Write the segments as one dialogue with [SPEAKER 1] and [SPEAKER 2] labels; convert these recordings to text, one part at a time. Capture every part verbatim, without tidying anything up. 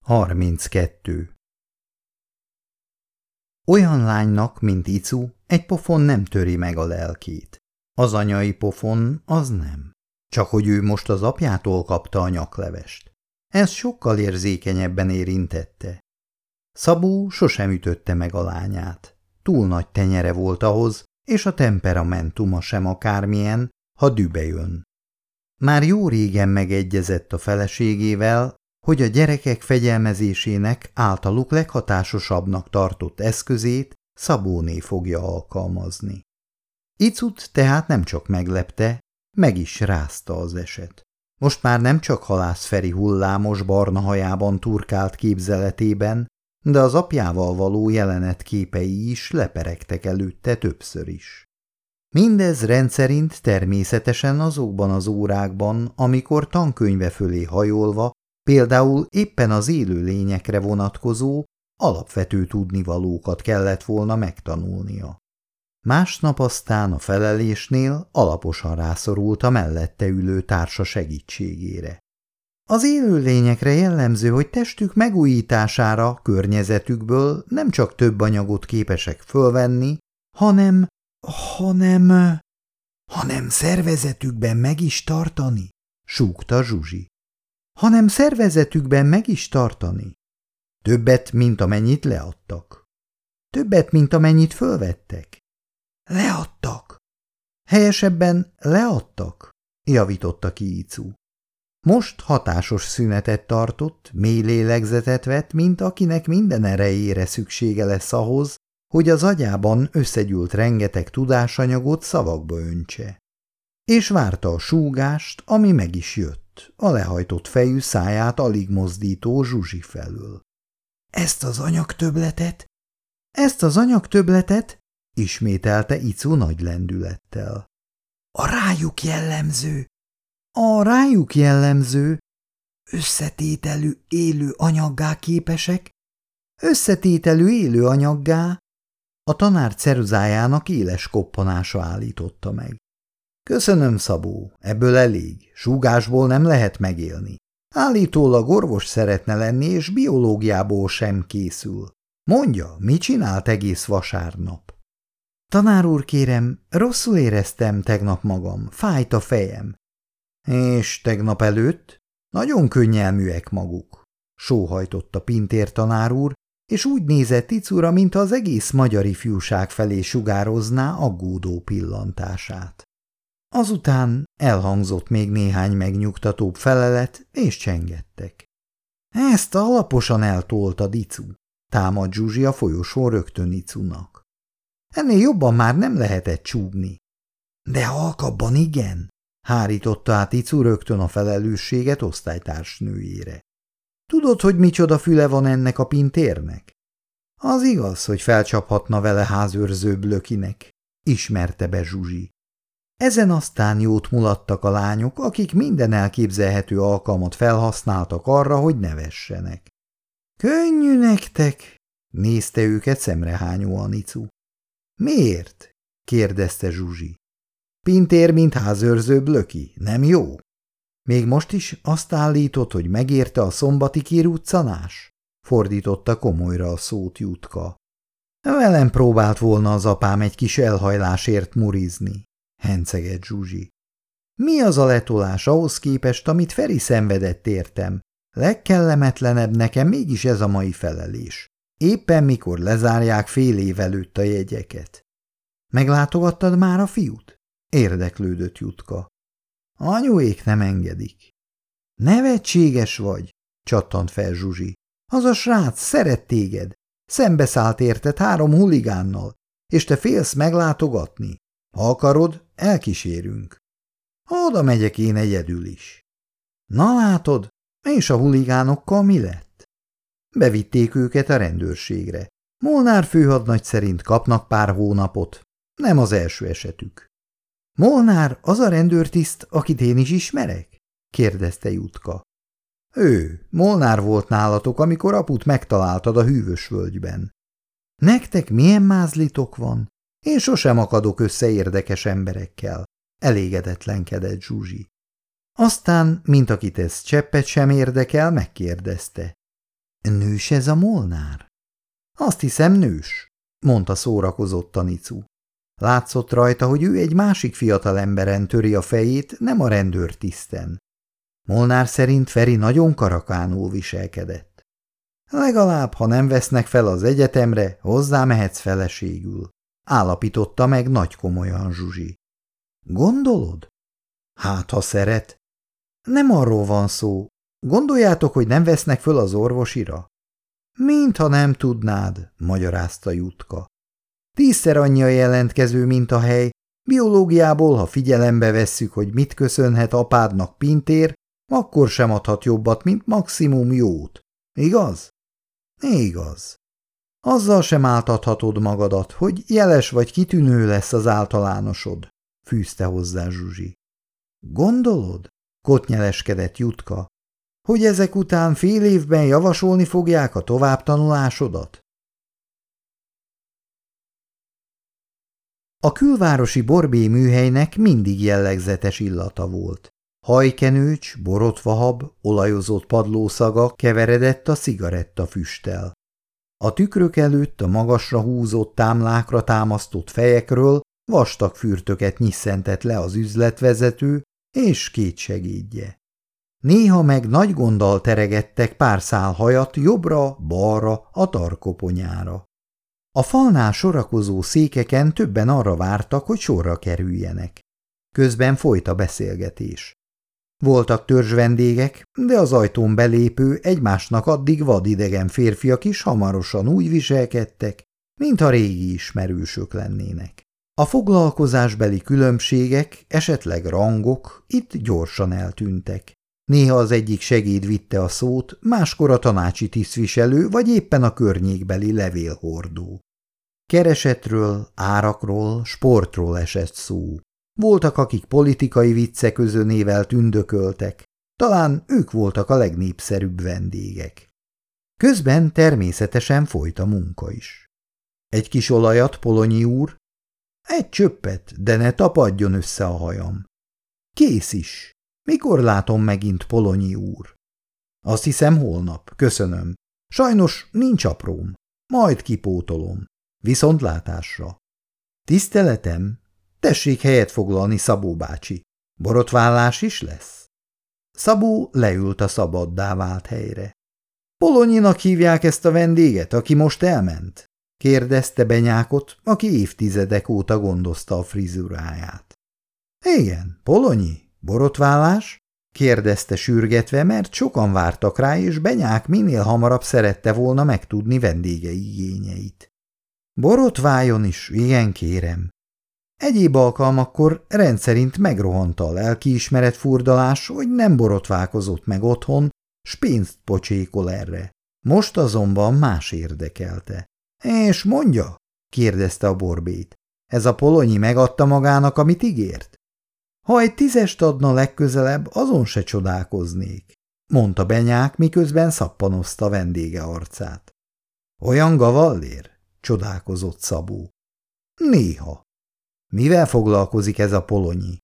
[SPEAKER 1] harminckettő. Olyan lánynak, mint Icu, egy pofon nem töri meg a lelkét. Az anyai pofon az nem. Csak hogy ő most az apjától kapta a nyaklevest. Ez sokkal érzékenyebben érintette. Szabó sosem ütötte meg a lányát. Túl nagy tenyere volt ahhoz, és a temperamentuma sem akármilyen, ha dübe jön. Már jó régen megegyezett a feleségével, hogy a gyerekek fegyelmezésének általuk leghatásosabbnak tartott eszközét Szabóné fogja alkalmazni. Icut tehát nem csak meglepte, meg is rázta az eset. Most már nem csak Halász Feri hullámos barna hajában turkált képzeletében, de az apjával való jelenet képei is leperegtek előtte többször is. Mindez rendszerint természetesen azokban az órákban, amikor tankönyve fölé hajolva, például éppen az élőlényekre vonatkozó, alapvető tudnivalókat kellett volna megtanulnia. Másnap aztán a felelésnél alaposan rászorult a mellette ülő társa segítségére. Az élőlényekre jellemző, hogy testük megújítására környezetükből nem csak több anyagot képesek fölvenni, hanem, hanem, hanem szervezetükben meg is tartani, súgta Zsuzsi. Hanem szervezetükben meg is tartani. Többet, mint amennyit leadtak. Többet, mint amennyit fölvettek. Leadtak. Helyesebben leadtak, javította ki Icu. Most hatásos szünetet tartott, mély lélegzetet vett, mint akinek minden erejére szüksége lesz ahhoz, hogy az agyában összegyűlt rengeteg tudásanyagot szavakba öntse. És várta a súgást, ami meg is jött, a lehajtott fejű száját alig mozdító Zsuzsi felől. Ezt az anyagtöbbletet, ezt az anyagtöbbletet, ismételte Icu nagy lendülettel. A rájuk jellemző, a rájuk jellemző, összetételű élő anyaggá képesek, összetételű élő anyaggá, a tanár ceruzájának éles koppanása állította meg. Köszönöm, Szabó, ebből elég, súgásból nem lehet megélni. Állítólag orvos szeretne lenni, és biológiából sem készül. Mondja, mit csinált egész vasárnap? Tanár úr, kérem, rosszul éreztem tegnap magam, fájt a fejem. És tegnap előtt? Nagyon könnyelműek maguk, sóhajtotta Pintér tanár úr, és úgy nézett Icura, mintha az egész magyar ifjúság felé sugározná aggódó pillantását. Azután elhangzott még néhány megnyugtatóbb felelet, és csengettek. Ezt alaposan eltoltad, Icu, támad Zsuzsi a folyosón rögtön Icunak. Ennél jobban már nem lehetett csúgni. De halkabban igen, hárította át Icu rögtön a felelősséget osztálytársnőjére. Tudod, hogy micsoda füle van ennek a Pintérnek? Az igaz, hogy felcsaphatna vele házőrző blökinek, ismerte be Zsuzsi. Ezen aztán jót mulattak a lányok, akik minden elképzelhető alkalmat felhasználtak arra, hogy nevessenek. Könnyű nektek, nézte őket szemrehányóan Icu. Miért? kérdezte Zsuzsi. Pintér, mint házőrző blöki, nem jó? Még most is azt állított, hogy megérte a szombati kiruccanás? Fordította komolyra a szót Jutka. Velem próbált volna az apám egy kis elhajlásért murizni, hencegett Zsuzsi. Mi az a letolás ahhoz képest, amit Feri szenvedett értem? Legkellemetlenebb nekem mégis ez a mai felelés. Éppen mikor lezárják fél év előtt a jegyeket. Meglátogattad már a fiút? Érdeklődött Jutka. Anyuék nem engedik. Nevetséges vagy, csattant fel Zsuzsi. Az a srác szeret téged. Szembeszállt érted három huligánnal, és te félsz meglátogatni. Ha akarod, elkísérünk. Oda megyek én egyedül is. Na látod, és a huligánokkal mi lett? Bevitték őket a rendőrségre. Molnár főhadnagy szerint kapnak pár hónapot. Nem az első esetük. Molnár az a rendőrtiszt, akit én is ismerek? kérdezte Jutka. Ő, Molnár volt nálatok, amikor aput megtaláltad a hűvös völgyben. Nektek milyen mázlitok van? Én sosem akadok össze érdekes emberekkel, elégedetlenkedett Zsuzsi. Aztán, mint akit ez cseppet sem érdekel, megkérdezte. Nős ez a Molnár? Azt hiszem nős, mondta szórakozottan Icu. Látszott rajta, hogy ő egy másik fiatal emberen töri a fejét, nem a rendőrtiszten. Molnár szerint Feri nagyon karakánul viselkedett. Legalább, ha nem vesznek fel az egyetemre, hozzá mehetsz feleségül, állapította meg nagy komolyan Zsuzsi. Gondolod? Hát, ha szeret. Nem arról van szó. Gondoljátok, hogy nem vesznek föl az orvosira? Mintha nem tudnád, magyarázta Jutka. Tízszer annyi a jelentkező, mint a hely. Biológiából, ha figyelembe vesszük, hogy mit köszönhet apádnak Pintér, akkor sem adhat jobbat, mint maximum jót. Igaz? Igaz. Azzal sem áltathatod magadat, hogy jeles vagy kitűnő lesz az általánosod, fűzte hozzá Zsuzsi. Gondolod? Kotnyeleskedett Jutka, hogy ezek után fél évben javasolni fogják a továbbtanulásodat? A külvárosi Borbély műhelynek mindig jellegzetes illata volt. Hajkenőcs, borotvahab, olajozott padlószaga keveredett a cigarettafüsttel. A tükrök előtt a magasra húzott támlákra támasztott fejekről vastag fürtöket nyisszentett le az üzletvezető és két segédje. Néha meg nagy gonddal teregettek pár szál hajat jobbra-balra a tarkoponyára. A falnál sorakozó székeken többen arra vártak, hogy sorra kerüljenek. Közben folyt a beszélgetés. Voltak törzsvendégek, de az ajtón belépő, egymásnak addig vadidegen férfiak is hamarosan úgy viselkedtek, mintha régi ismerősök lennének. A foglalkozásbeli különbségek, esetleg rangok itt gyorsan eltűntek. Néha az egyik segéd vitte a szót, máskor a tanácsi tisztviselő vagy éppen a környékbeli levélhordó. Keresetről, árakról, sportról esett szó. Voltak, akik politikai vicceközönével tündököltek, talán ők voltak a legnépszerűbb vendégek. Közben természetesen folyt a munka is. Egy kis olajat, Polonyi úr? Egy csöppet, de ne tapadjon össze a hajam. Kész is. Mikor látom megint, Polonyi úr? Azt hiszem holnap, köszönöm. Sajnos nincs apróm. Majd kipótolom. Viszontlátásra. Tiszteletem, tessék helyet foglalni, Szabó bácsi. Borotvállás is lesz? Szabó leült a szabaddá vált helyre. Polonyinak hívják ezt a vendéget, aki most elment? Kérdezte Benyákot, aki évtizedek óta gondozta a frizuráját. Igen, Polonyi. Borotvállás? Kérdezte sürgetve, mert sokan vártak rá, és Benyák minél hamarabb szerette volna megtudni vendége igényeit. Borotváljon is, igen kérem. Egyéb alkalmakkor rendszerint megrohanta a lelkiismeret furdalás, hogy nem borotválkozott meg otthon, s pénzt pocsékol erre. Most azonban más érdekelte. És mondja? Kérdezte a Borbét. Ez a Polonyi megadta magának, amit ígért? Ha egy tízest adna legközelebb, azon se csodálkoznék, mondta Benyák, miközben szappanozta vendége arcát. Olyan gavallér? Csodálkozott Szabó. Néha. Mivel foglalkozik ez a Polonyi?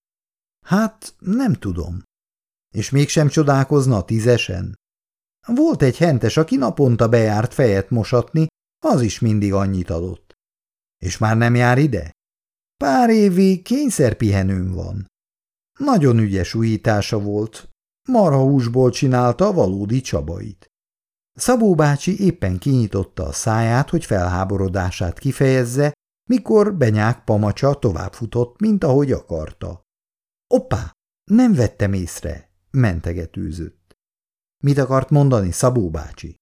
[SPEAKER 1] Hát, nem tudom. És mégsem csodálkozna a tízesen? Volt egy hentes, aki naponta bejárt fejet mosatni, az is mindig annyit adott. És már nem jár ide? Pár évig kényszerpihenőm van. Nagyon ügyes újítása volt. Marhahúsból csinálta a valódi Csabait. Szabó bácsi éppen kinyitotta a száját, hogy felháborodását kifejezze, mikor Benyák pamacsa továbbfutott, mint ahogy akarta. Oppá, nem vettem észre, mentegetőzött. Mit akart mondani Szabó bácsi?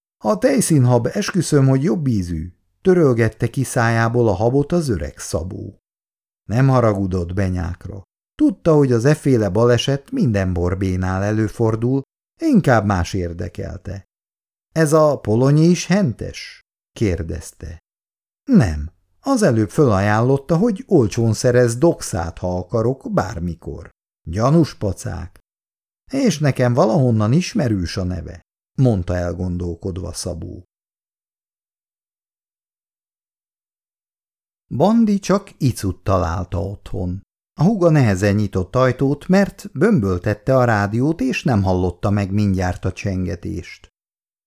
[SPEAKER 1] A tejszínhab, esküszöm, hogy jobb ízű, törölgette ki szájából a habot az öreg Szabó. Nem haragudott Benyákra. Tudta, hogy az efféle baleset minden Borbénál előfordul, inkább más érdekelte. Ez a Polonyi is hentes? Kérdezte. Nem, az előbb fölajánlotta, hogy olcsón szerez doxát, ha akarok, bármikor. Gyanús pacák. És nekem valahonnan ismerős a neve, mondta elgondolkodva Szabó. Bandi csak Icut találta otthon. A húga nehezen nyitott ajtót, mert bömböltette a rádiót, és nem hallotta meg mindjárt a csengetést.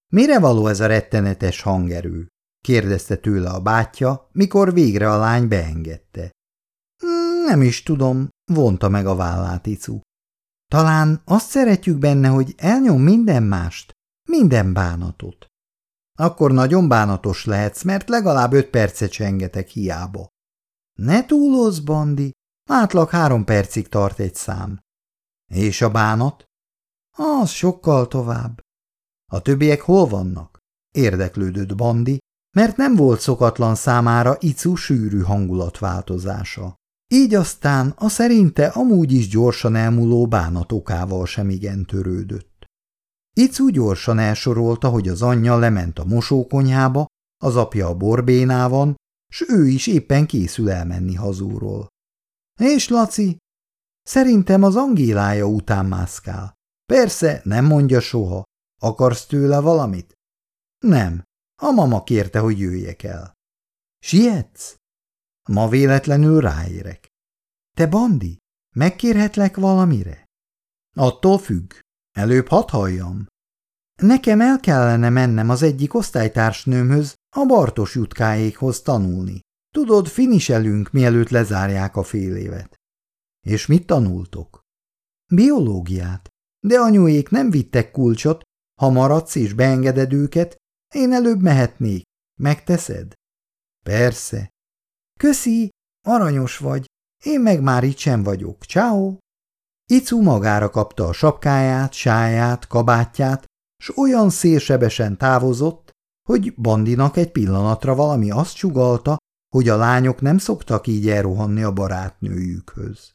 [SPEAKER 1] Mire való ez a rettenetes hangerő? Kérdezte tőle a bátyja, mikor végre a lány beengedte. Nem is tudom, vonta meg a vállát Icu. Talán azt szeretjük benne, hogy elnyom minden mást, minden bánatot. Akkor nagyon bánatos lehetsz, mert legalább öt percet csengetek hiába. Ne túlozz, Bandi, átlag három percig tart egy szám. És a bánat? Az sokkal tovább. A többiek hol vannak? Érdeklődött Bandi, mert nem volt szokatlan számára Icu sűrű hangulatváltozása. Így aztán a szerinte amúgy is gyorsan elmúló bánat okával sem igen törődött. Icu gyorsan elsorolta, hogy az anyja lement a mosókonyhába, az apja a borbénában, s ő is éppen készül elmenni hazúról. És Laci? Szerintem az Angélája után mászkál. Persze, nem mondja soha. Akarsz tőle valamit? Nem. A mama kérte, hogy jöjjek el. Sietsz? Ma véletlenül ráérek. Te, Bandi, megkérhetlek valamire? Attól függ. Előbb hadd halljam. Nekem el kellene mennem az egyik osztálytársnőmhöz, a Bartos Jutkáékhoz tanulni. Tudod, finiselünk, mielőtt lezárják a fél évet. És mit tanultok? Biológiát. De anyuék nem vittek kulcsot, ha maradsz és beengeded őket, én előbb mehetnék. Megteszed? Persze. Köszi, aranyos vagy, én meg már itt sem vagyok. Ciao. Icu magára kapta a sapkáját, sáját, kabátját, s olyan szélsebesen távozott, hogy Bandinak egy pillanatra valami azt sugallta, hogy a lányok nem szoktak így elrohanni a barátnőjükhöz.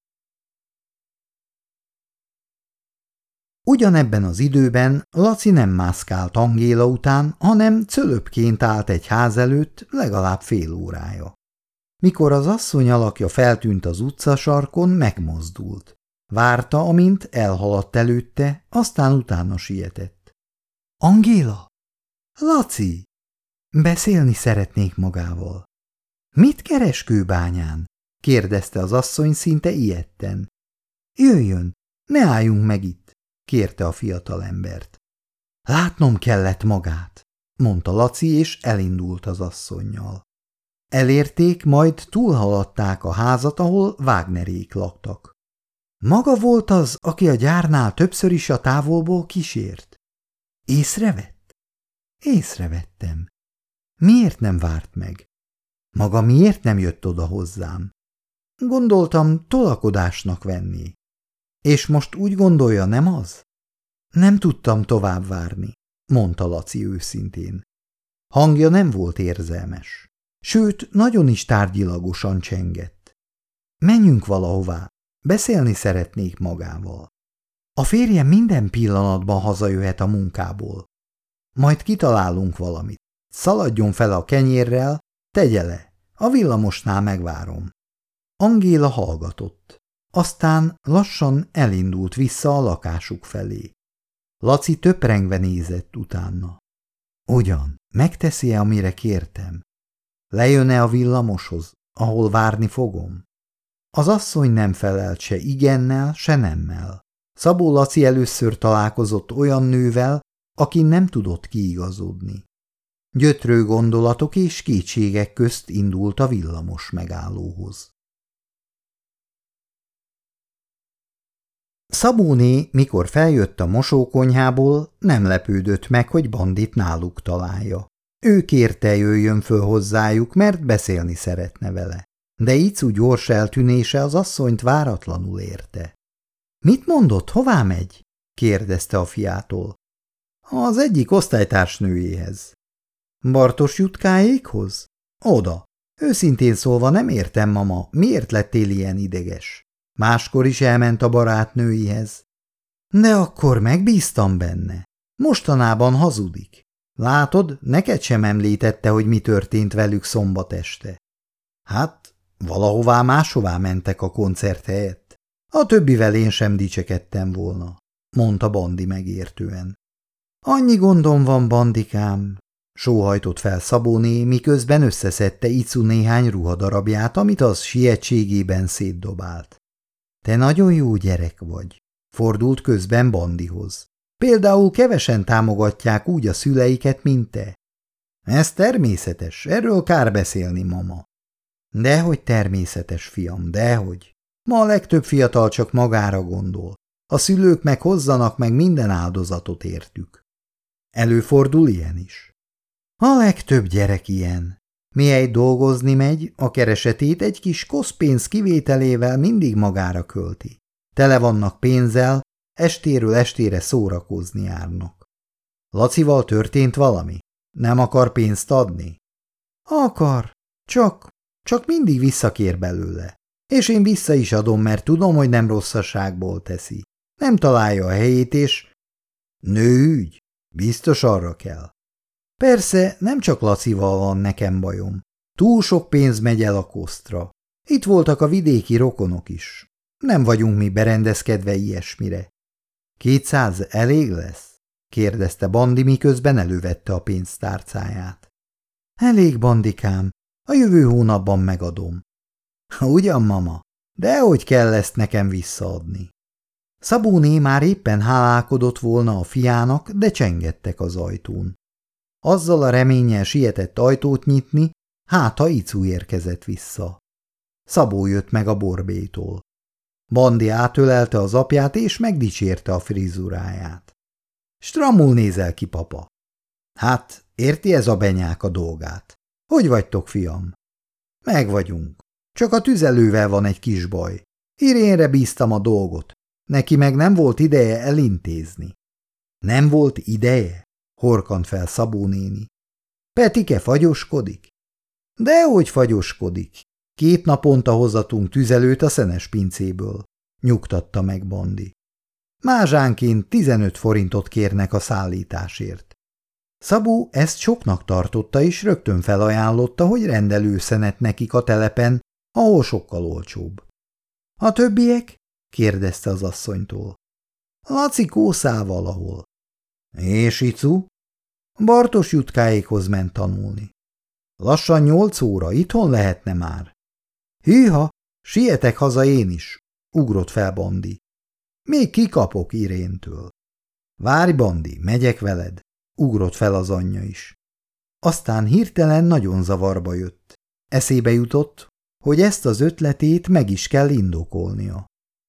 [SPEAKER 1] Ugyanebben az időben Laci nem mászkált Angéla után, hanem cölöpként állt egy ház előtt legalább fél órája. Mikor az asszony alakja feltűnt az utcasarkon, megmozdult. Várta, amint elhaladt előtte, aztán utána sietett. – Angéla? – Laci! Beszélni szeretnék magával. – Mit keres Kőbányán? – kérdezte az asszony szinte ijedten. – Jöjjön, ne álljunk meg itt! – kérte a fiatalembert. – Látnom kellett magát! – mondta Laci, és elindult az asszonnyal. Elérték, majd túlhaladták a házat, ahol Wagnerék laktak. Maga volt az, aki a gyárnál többször is a távolból kísért? Észrevett? Észrevettem. Miért nem várt meg? Maga miért nem jött oda hozzám? Gondoltam, tolakodásnak venni. És most úgy gondolja, nem az? Nem tudtam tovább várni, mondta Laci őszintén. Hangja nem volt érzelmes. Sőt, nagyon is tárgyilagosan csengett. Menjünk valahová, beszélni szeretnék magával. A férjem minden pillanatban hazajöhet a munkából. Majd kitalálunk valamit. Szaladjon fel a kenyérrel, tegye le, a villamosnál megvárom. Angéla hallgatott. Aztán lassan elindult vissza a lakásuk felé. Laci töprengve nézett utána. Ugyan, megteszi-e, amire kértem? Lejön-e a villamoshoz, ahol várni fogom? Az asszony nem felelt se igennel, se nemmel. Szabó Laci először találkozott olyan nővel, aki nem tudott kiigazodni. Gyötrő gondolatok és kétségek közt indult a villamos megállóhoz. Szabóné, mikor feljött a mosókonyhából, nem lepődött meg, hogy Bandit náluk találja. Ő kérte, jöjjön föl hozzájuk, mert beszélni szeretne vele. De Icu gyors eltűnése az asszonyt váratlanul érte. – Mit mondott, hová megy? – kérdezte a fiától. – Az egyik osztálytársnőjéhez. – Bartos Jutkáékhoz? – Oda. Őszintén szólva nem értem, mama, miért lettél ilyen ideges? Máskor is elment a barátnőihez. De akkor megbíztam benne. Mostanában hazudik. Látod, neked sem említette, hogy mi történt velük szombat este. Hát, valahová máshová mentek a koncert helyett. A többivel én sem dicsekedtem volna, mondta Bandi megértően. Annyi gondom van, Bandikám, sóhajtott fel Szabóné, miközben összeszedte Icu néhány ruhadarabját, amit az sietségében szétdobált. Te nagyon jó gyerek vagy, fordult közben Bandihoz. Például kevesen támogatják úgy a szüleiket, mint te. Ez természetes, erről kár beszélni, mama. Dehogy természetes, fiam, dehogy. Ma a legtöbb fiatal csak magára gondol. A szülők meg hozzanak meg minden áldozatot értük. Előfordul ilyen is. A legtöbb gyerek ilyen. Mihelyt dolgozni megy, a keresetét egy kis koszpénz kivételével mindig magára költi. Tele vannak pénzzel, estéről estére szórakozni járnak. Lacival történt valami? Nem akar pénzt adni? Akar, csak, csak mindig visszakér belőle. És én vissza is adom, mert tudom, hogy nem rosszaságból teszi. Nem találja a helyét, és... Nőügy? Biztos arra kell. Persze, nem csak Lacival van nekem bajom. Túl sok pénz megy el a kosztra. Itt voltak a vidéki rokonok is. Nem vagyunk mi berendezkedve ilyesmire. Kétszáz elég lesz? Kérdezte Bandi, miközben elővette a pénztárcáját. Elég, Bandikám, a jövő hónapban megadom. Ugyan, mama, de hogy kell ezt nekem visszaadni? Szabóné már éppen hálálkodott volna a fiának, de csengettek az ajtón. Azzal a reménnyel sietett ajtót nyitni, hát ha Icu érkezett vissza. Szabó jött meg a borbétól. Bandi átölelte az apját, és megdicsérte a frizuráját. Stramul nézel ki, papa. Hát, érti ez a benyák a dolgát. Hogy vagytok, fiam? Meg vagyunk. Csak a tüzelővel van egy kis baj. Irénre bíztam a dolgot. Neki meg nem volt ideje elintézni. Nem volt ideje? Horkant fel Szabó néni. Petike fagyoskodik? Dehogy fagyoskodik. Két naponta hozatunk tüzelőt a szenes pincéből, nyugtatta meg Bandi. Mázsánként tizenöt forintot kérnek a szállításért. Szabó ezt soknak tartotta, és rögtön felajánlotta, hogy rendelő szenet nekik a telepen, ahol sokkal olcsóbb. A többiek? Kérdezte az asszonytól. Laci kószál valahol. És Icu? Bartos Jutkáékhoz ment tanulni. Lassan nyolc óra, itthon lehetne már. Hűha, sietek haza én is, ugrott fel Bandi. Még kikapok Iréntől. Várj, Bandi, megyek veled, ugrott fel az anyja is. Aztán hirtelen nagyon zavarba jött. Eszébe jutott, hogy ezt az ötletét meg is kell indokolnia.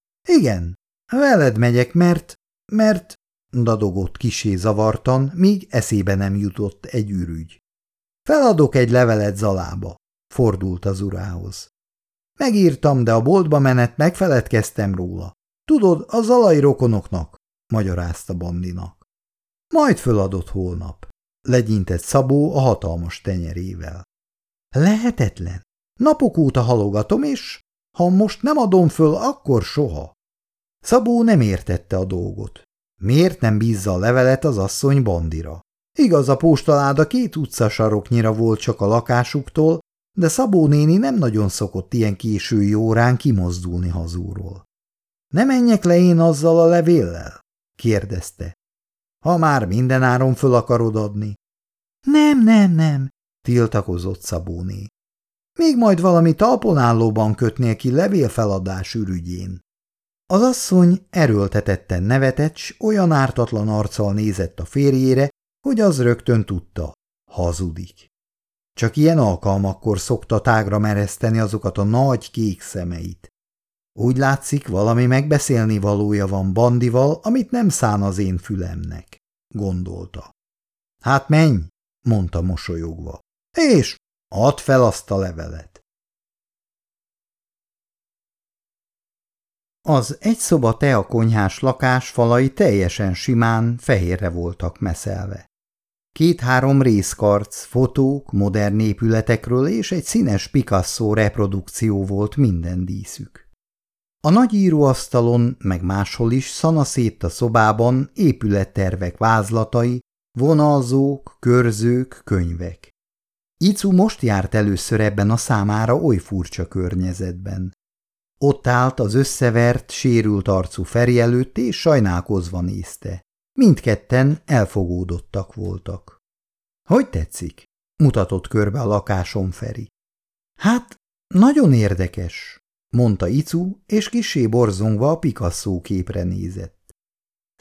[SPEAKER 1] Igen, veled megyek, mert, mert, dadogott kissé zavartan, míg eszébe nem jutott egy ürügy. Feladok egy levelet Zalába, fordult az urához. Megírtam, de a boltba menet megfeledkeztem róla. Tudod, a zalai rokonoknak, magyarázta Bandinak. Majd föladott holnap, legyintett Szabó a hatalmas tenyerével. Lehetetlen. Napok óta halogatom, és ha most nem adom föl, akkor soha. Szabó nem értette a dolgot. Miért nem bízza a levelet az asszony Bandira? Igaz, a postaláda két utcasaroknyira volt csak a lakásuktól, de Szabó néni nem nagyon szokott ilyen késői órán kimozdulni hazúról. Ne menjek le én azzal a levéllel? Kérdezte. Ha már mindenáron föl akarod adni. Nem, nem, nem, tiltakozott Szabóné. Még majd valami talponállóban kötnél ki levélfeladás ürügyén. Az asszony erőltetetten nevetett, s olyan ártatlan arccal nézett a férjére, hogy az rögtön tudta, hazudik. Csak ilyen alkalmakkor szokta tágra mereszteni azokat a nagy kék szemeit. Úgy látszik, valami megbeszélni valója van Bandival, amit nem szán az én fülemnek, gondolta. Hát menj, mondta mosolyogva, és add fel azt a levelet. Az egyszoba teakonyhás lakás falai teljesen simán, fehérre voltak meszelve. Két-három részkarc, fotók, modern épületekről és egy színes Picasso reprodukció volt minden díszük. A nagy íróasztalon, meg máshol is szanaszét a szobában épülettervek vázlatai, vonalzók, körzők, könyvek. Icu most járt először ebben a számára oly furcsa környezetben. Ott állt az összevert, sérült arcú Feri előtt, és sajnálkozva nézte. Mindketten elfogódottak voltak. Hogy tetszik? Mutatott körbe a lakáson Feri. Hát, nagyon érdekes, mondta Icu, és kissé borzongva a Picasso képre nézett.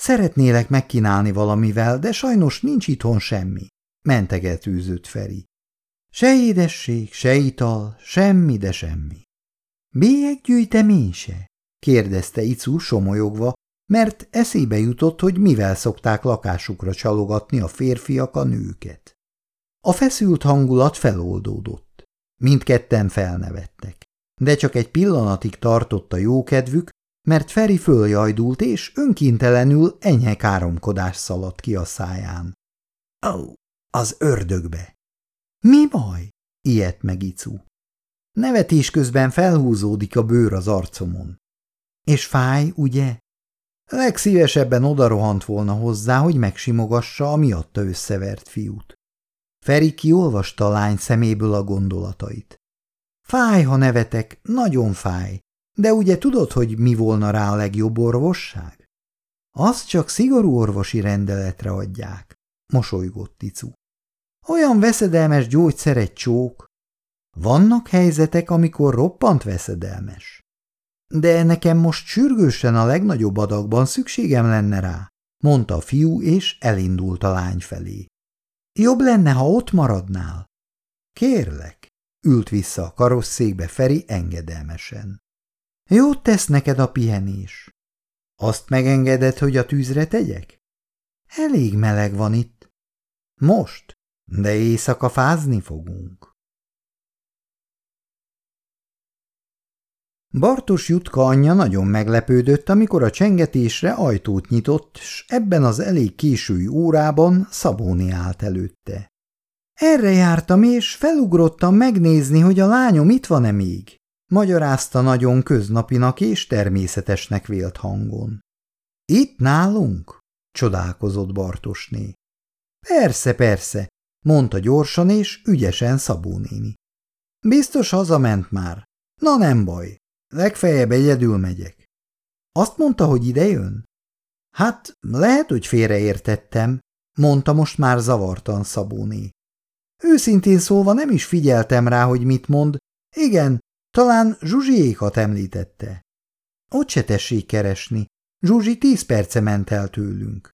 [SPEAKER 1] Szeretnélek megkínálni valamivel, de sajnos nincs itthon semmi, mentegetőzött Feri. Se édesség, se ital, semmi, de semmi. Bélyeggyűjtemény? kérdezte Icu somolyogva, mert eszébe jutott, hogy mivel szokták lakásukra csalogatni a férfiak a nőket. A feszült hangulat feloldódott. Mindketten felnevettek, de csak egy pillanatig tartott a jókedvük, mert Feri följajdult, és önkéntelenül enyhe káromkodás szaladt ki a száján. Ó, oh, az ördögbe! Mi baj? Ijedt meg Icu. Nevetés közben felhúzódik a bőr az arcomon. És fáj, ugye? Legszívesebben odarohant volna hozzá, hogy megsimogassa a miatta összevert fiút. Feri kiolvasta a lány szeméből a gondolatait. Fáj, ha nevetek, nagyon fáj, de ugye tudod, hogy mi volna rá a legjobb orvosság? Azt csak szigorú orvosi rendeletre adják, mosolygott Icu. Olyan veszedelmes gyógyszer egy csók. Vannak helyzetek, amikor roppant veszedelmes. De nekem most sürgősen a legnagyobb adagban szükségem lenne rá, mondta a fiú, és elindult a lány felé. Jobb lenne, ha ott maradnál. Kérlek, ült vissza a karosszékbe Feri engedelmesen. Jót tesz neked a pihenés. Azt megengeded, hogy a tűzre tegyek? Elég meleg van itt. Most, de éjszaka fázni fogunk. Bartos Jutka anyja nagyon meglepődött, amikor a csengetésre ajtót nyitott, s ebben az elég késői órában Szabóni állt előtte. Erre jártam, és felugrottam megnézni, hogy a lányom itt van-e még, magyarázta nagyon köznapinak és természetesnek vélt hangon. Itt nálunk? Csodálkozott Bartosné. Persze, persze, mondta gyorsan és ügyesen Szabó néni. Biztos hazament már. Na nem baj. Legfeljebb egyedül megyek. Azt mondta, hogy ide jön? Hát, lehet, hogy félreértettem, mondta most már zavartan Szabóné. Őszintén szólva nem is figyeltem rá, hogy mit mond. Igen, talán Zsuzsiékat említette. Ott se tessék keresni. Zsuzsi tíz perce ment el tőlünk.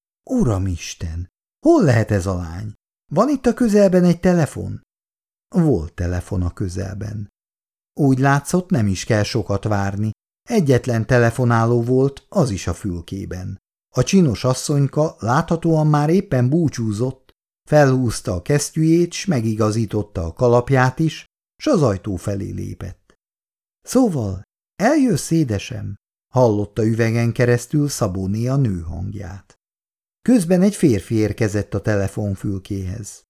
[SPEAKER 1] Uramisten, hol lehet ez a lány? Van itt a közelben egy telefon? Volt telefon a közelben. Úgy látszott, nem is kell sokat várni. Egyetlen telefonáló volt, az is a fülkében. A csinos asszonyka láthatóan már éppen búcsúzott, felhúzta a kesztyűjét, s megigazította a kalapját is, s az ajtó felé lépett. Szóval, eljössz, édesem? Hallotta üvegen keresztül Szabóné a nő hangját. Közben egy férfi érkezett a telefonfülkéhez.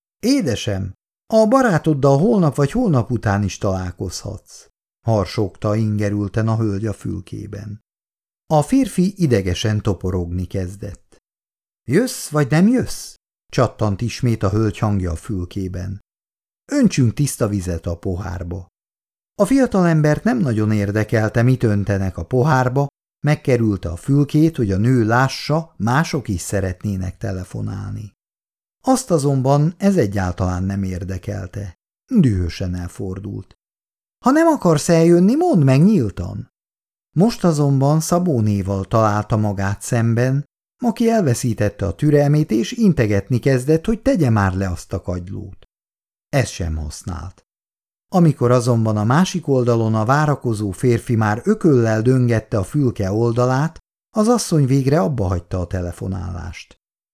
[SPEAKER 1] Édesem, a barátoddal holnap vagy holnap után is találkozhatsz, harsogta ingerülten a hölgy a fülkében. A férfi idegesen toporogni kezdett. Jössz vagy nem jössz? Csattant ismét a hölgy hangja a fülkében. Öntsünk tiszta vizet a pohárba. A fiatalembert nem nagyon érdekelte, mit öntenek a pohárba, megkerülte a fülkét, hogy a nő lássa, mások is szeretnének telefonálni. Azt azonban ez egyáltalán nem érdekelte. Dühösen elfordult. Ha nem akarsz eljönni, mondd meg nyíltan. Most azonban Szabónéval találta magát szemben, aki elveszítette a türelmét és integetni kezdett, hogy tegye már le azt a kagylót. Ez sem használt. Amikor azonban a másik oldalon a várakozó férfi már ököllel döngette a fülke oldalát, az asszony végre abbahagyta a telefonálást.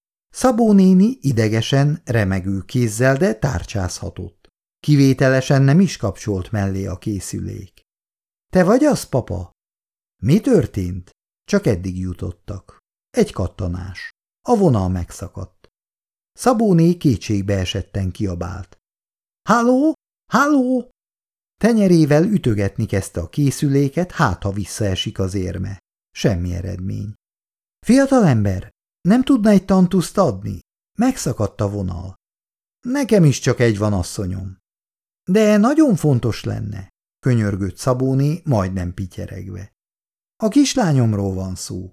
[SPEAKER 1] Szabó néni idegesen, remegő kézzel, de tárcsázhatott. Kivételesen nem is kapcsolt mellé a készülék. Te vagy az, papa? Mi történt? Csak eddig jutottak. Egy kattanás. A vonal megszakadt. Szabóné kétségbe esetten kiabált. Halló? Halló? Tenyerével ütögetni kezdte a készüléket, hát ha visszaesik az érme. Semmi eredmény. Fiatalember, nem tudna egy tantuszt adni? Megszakadt a vonal. Nekem is csak egy van, asszonyom. De nagyon fontos lenne, könyörgött Szabóné, majdnem pityeregve. A kislányomról van szó.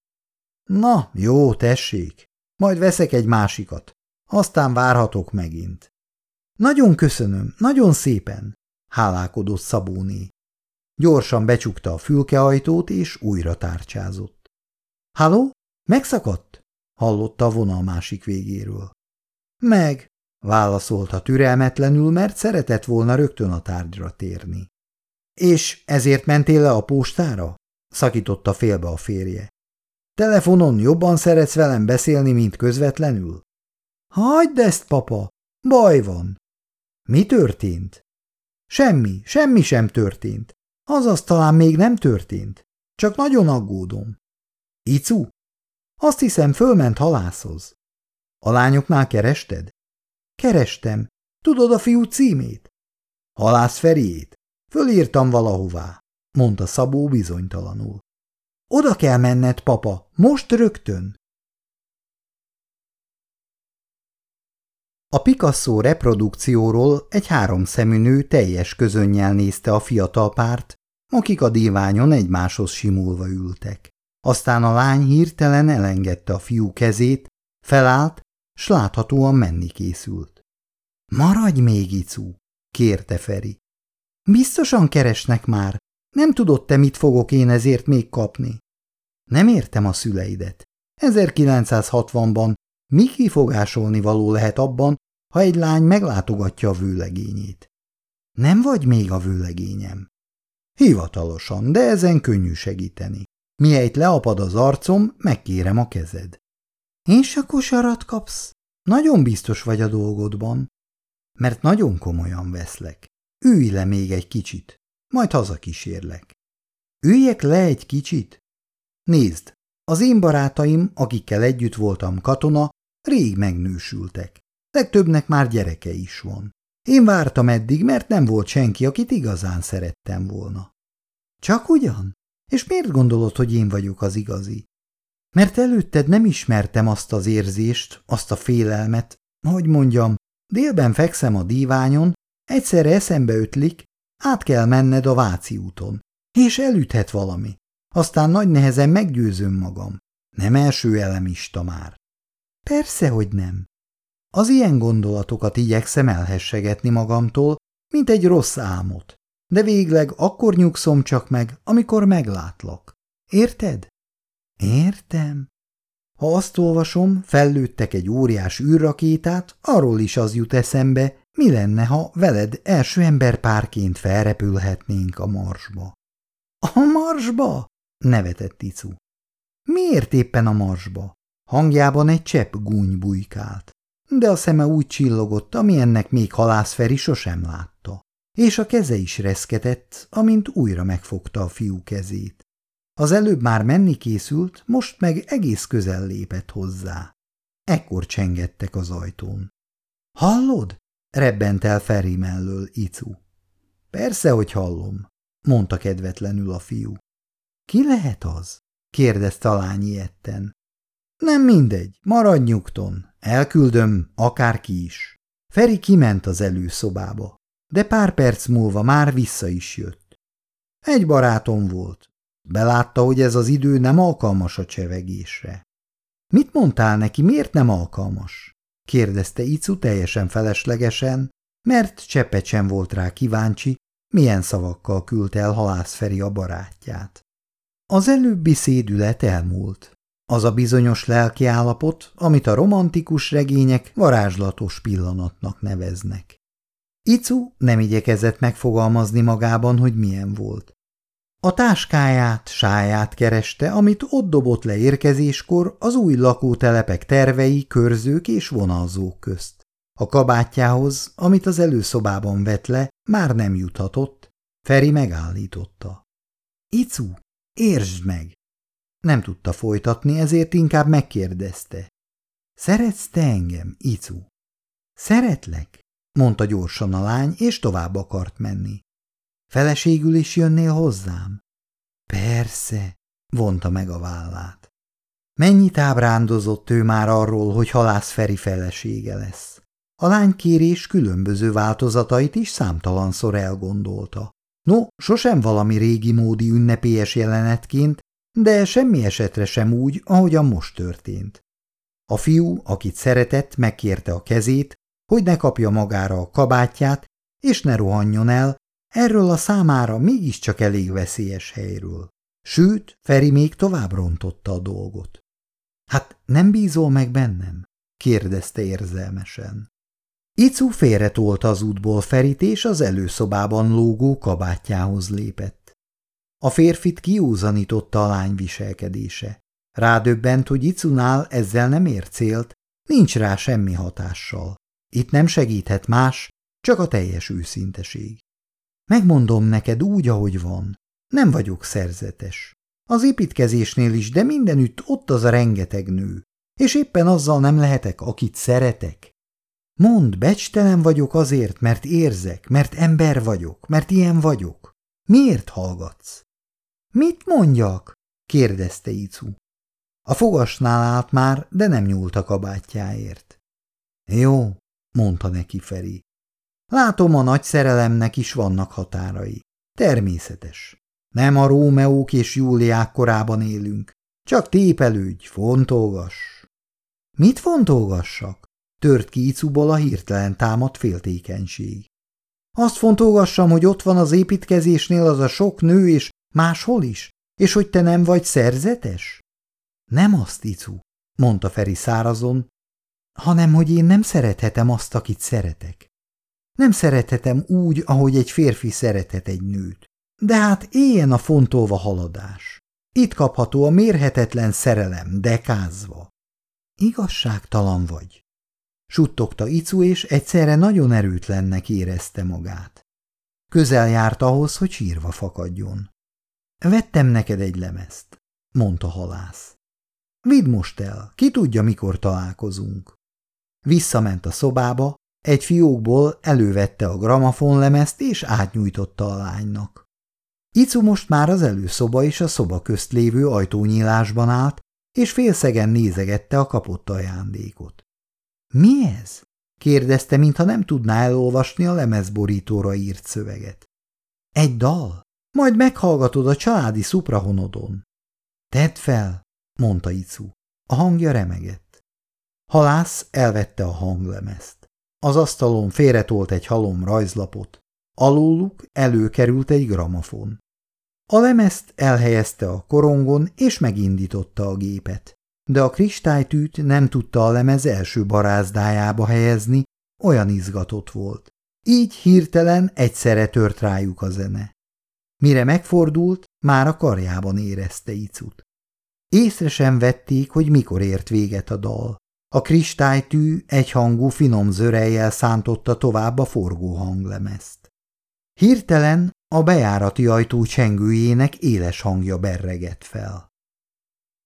[SPEAKER 1] Na, jó, tessék, majd veszek egy másikat, aztán várhatok megint. Nagyon köszönöm, nagyon szépen, hálálkodott Szabóné. Gyorsan becsukta a fülkeajtót, és újra tárcsázott. Halló? Megszakadt? Hallotta a vonal másik végéről. Meg, válaszolta türelmetlenül, mert szeretett volna rögtön a tárgyra térni. És ezért mentél le a postára? Szakította félbe a férje. Telefonon jobban szeretsz velem beszélni, mint közvetlenül? Hagyd ezt, papa, baj van. Mi történt? Semmi, semmi sem történt. Azaz talán még nem történt. Csak nagyon aggódom. Icu? Azt hiszem, fölment halászhoz. A lányoknál kerested? Kerestem. Tudod a fiú címét? Halász Feriét? Fölírtam valahová, mondta Szabó bizonytalanul. Oda kell menned, papa, most rögtön. A Picasso reprodukcióról egy háromszemű nő teljes közönnyel nézte a fiatal párt, akik a díványon egymáshoz simulva ültek. Aztán a lány hirtelen elengedte a fiú kezét, felállt, s láthatóan menni készült. – Maradj még, Icu! – kérte Feri. – Biztosan keresnek már. Nem tudod te, mit fogok én ezért még kapni? Nem értem a szüleidet. ezerkilencszázhatvanban mi kifogásolni való lehet abban, ha egy lány meglátogatja a vőlegényét? Nem vagy még a vőlegényem. Hivatalosan, de ezen könnyű segíteni. Mihelyt leapad az arcom, megkérem a kezed. És a kosarat kapsz? Nagyon biztos vagy a dolgodban. Mert nagyon komolyan veszlek. Ülj le még egy kicsit, majd hazakísérlek. Üljek le egy kicsit? Nézd, az én barátaim, akikkel együtt voltam katona, rég megnősültek. Legtöbbnek már gyereke is van. Én vártam eddig, mert nem volt senki, akit igazán szerettem volna. Csak ugyan? És miért gondolod, hogy én vagyok az igazi? Mert előtted nem ismertem azt az érzést, azt a félelmet, hogy mondjam, délben fekszem a díványon, egyszerre eszembe ötlik, át kell menned a Váci úton, és elüthet valami. Aztán nagy nehezen meggyőzöm magam. Nem első elemista már. Persze, hogy nem. Az ilyen gondolatokat igyekszem elhessegetni magamtól, mint egy rossz álmot, de végleg akkor nyugszom csak meg, amikor meglátlak. Érted? Értem. Ha azt olvasom, fellőttek egy óriás űrrakétát, arról is az jut eszembe, mi lenne, ha veled első emberpárként felrepülhetnénk a Marsba. A Marsba? Nevetett Icu. Miért éppen a Marsba? Hangjában egy csepp gúny bujkált, de a szeme úgy csillogott, amilyennek még Halász Feri sosem látta, és a keze is reszketett, amint újra megfogta a fiú kezét. Az előbb már menni készült, most meg egész közel lépett hozzá. Ekkor csengettek az ajtón. – Hallod? – rebbent el Feri mellől Icu. – Persze, hogy hallom – mondta kedvetlenül a fiú. – Ki lehet az? – kérdezte a lány ijedten. – Nem mindegy, maradj nyugton, elküldöm, akárki is. Feri kiment az előszobába, de pár perc múlva már vissza is jött. Egy barátom volt. Belátta, hogy ez az idő nem alkalmas a csevegésre. – Mit mondtál neki, miért nem alkalmas? – kérdezte Icu teljesen feleslegesen, mert cseppet sem volt rá kíváncsi, milyen szavakkal küldte el Halász Feri a barátját. Az előbbi szédület elmúlt. Az a bizonyos lelkiállapot, amit a romantikus regények varázslatos pillanatnak neveznek. Icu nem igyekezett megfogalmazni magában, hogy milyen volt. A táskáját, sáját kereste, amit ott dobott le érkezéskor az új lakótelepek tervei, körzők és vonalzók közt. A kabátjához, amit az előszobában vett le, már nem juthatott. Feri megállította. Icu, értsd meg! Nem tudta folytatni, ezért inkább megkérdezte. Szeretsz te engem, Icu? Szeretlek, mondta gyorsan a lány, és tovább akart menni. Feleségül is jönnél hozzám? Persze, vonta meg a vállát. Mennyit ábrándozott ő már arról, hogy Halász Feri felesége lesz. A lánykérés különböző változatait is számtalanszor elgondolta. No, sosem valami régi módi ünnepélyes jelenetként, de semmi esetre sem úgy, ahogyan most történt. A fiú, akit szeretett, megkérte a kezét, hogy ne kapja magára a kabátját, és ne rohanjon el, erről a számára mégiscsak elég veszélyes helyről. Sőt, Feri még tovább rontotta a dolgot. Hát nem bízol meg bennem? kérdezte érzelmesen. Icu félretolta az útból Ferit, és az előszobában lógó kabátjához lépett. A férfit kiúzanította a lány viselkedése. Rádöbbent, hogy Icunál ezzel nem ér célt, nincs rá semmi hatással. Itt nem segíthet más, csak a teljes őszinteség. Megmondom neked úgy, ahogy van. Nem vagyok szerzetes. Az építkezésnél is, de mindenütt ott az a rengeteg nő. És éppen azzal nem lehetek, akit szeretek. Mondd, becstelen vagyok azért, mert érzek, mert ember vagyok, mert ilyen vagyok. Miért hallgatsz? Mit mondjak? kérdezte Icu. A fogasnál állt már, de nem nyúlt a kabátjáért. Jó, mondta neki Feri. Látom, a nagy szerelemnek is vannak határai. Természetes. Nem a Rómeók és Júliák korában élünk. Csak tépelődj, fontolgass. Mit fontolgassak? Tört ki Icuból a hirtelen támadt féltékenység. Azt fontolgassam, hogy ott van az építkezésnél az a sok nő, és máshol is, és hogy te nem vagy szerzetes? Nem azt, Icu, mondta Feri szárazon, hanem hogy én nem szerethetem azt, akit szeretek. Nem szerethetem úgy, ahogy egy férfi szerethet egy nőt. De hát éljen a fontolva haladás. Itt kapható a mérhetetlen szerelem, dekázva. Igazságtalan vagy, suttogta Icu, és egyszerre nagyon erőtlennek érezte magát. Közel járt ahhoz, hogy sírva fakadjon. Vettem neked egy lemezt, mondta Halász. Vidd most el, ki tudja, mikor találkozunk. Visszament a szobába, egy fiókból elővette a gramofonlemezt, és átnyújtotta a lánynak. Icu most már az előszoba és a szoba közt lévő ajtónyílásban állt, és félszegen nézegette a kapott ajándékot. Mi ez? kérdezte, mintha nem tudná elolvasni a lemezborítóra írt szöveget. Egy dal? Majd meghallgatod a családi szuprahonodon. Tedd fel, mondta Icu. A hangja remegett. Halász elvette a hanglemezt. Az asztalon félretolt egy halom rajzlapot. Alóluk előkerült egy gramofon. A lemezt elhelyezte a korongon, és megindította a gépet. De a kristálytűt nem tudta a lemez első barázdájába helyezni, olyan izgatott volt. Így hirtelen egyszerre tört rájuk a zene. Mire megfordult, már a karjában érezte Icut. Észre sem vették, hogy mikor ért véget a dal. A kristálytű egyhangú finom zörejjel szántotta tovább a forgó hanglemezt. Hirtelen a bejárati ajtó csengőjének éles hangja berregett fel.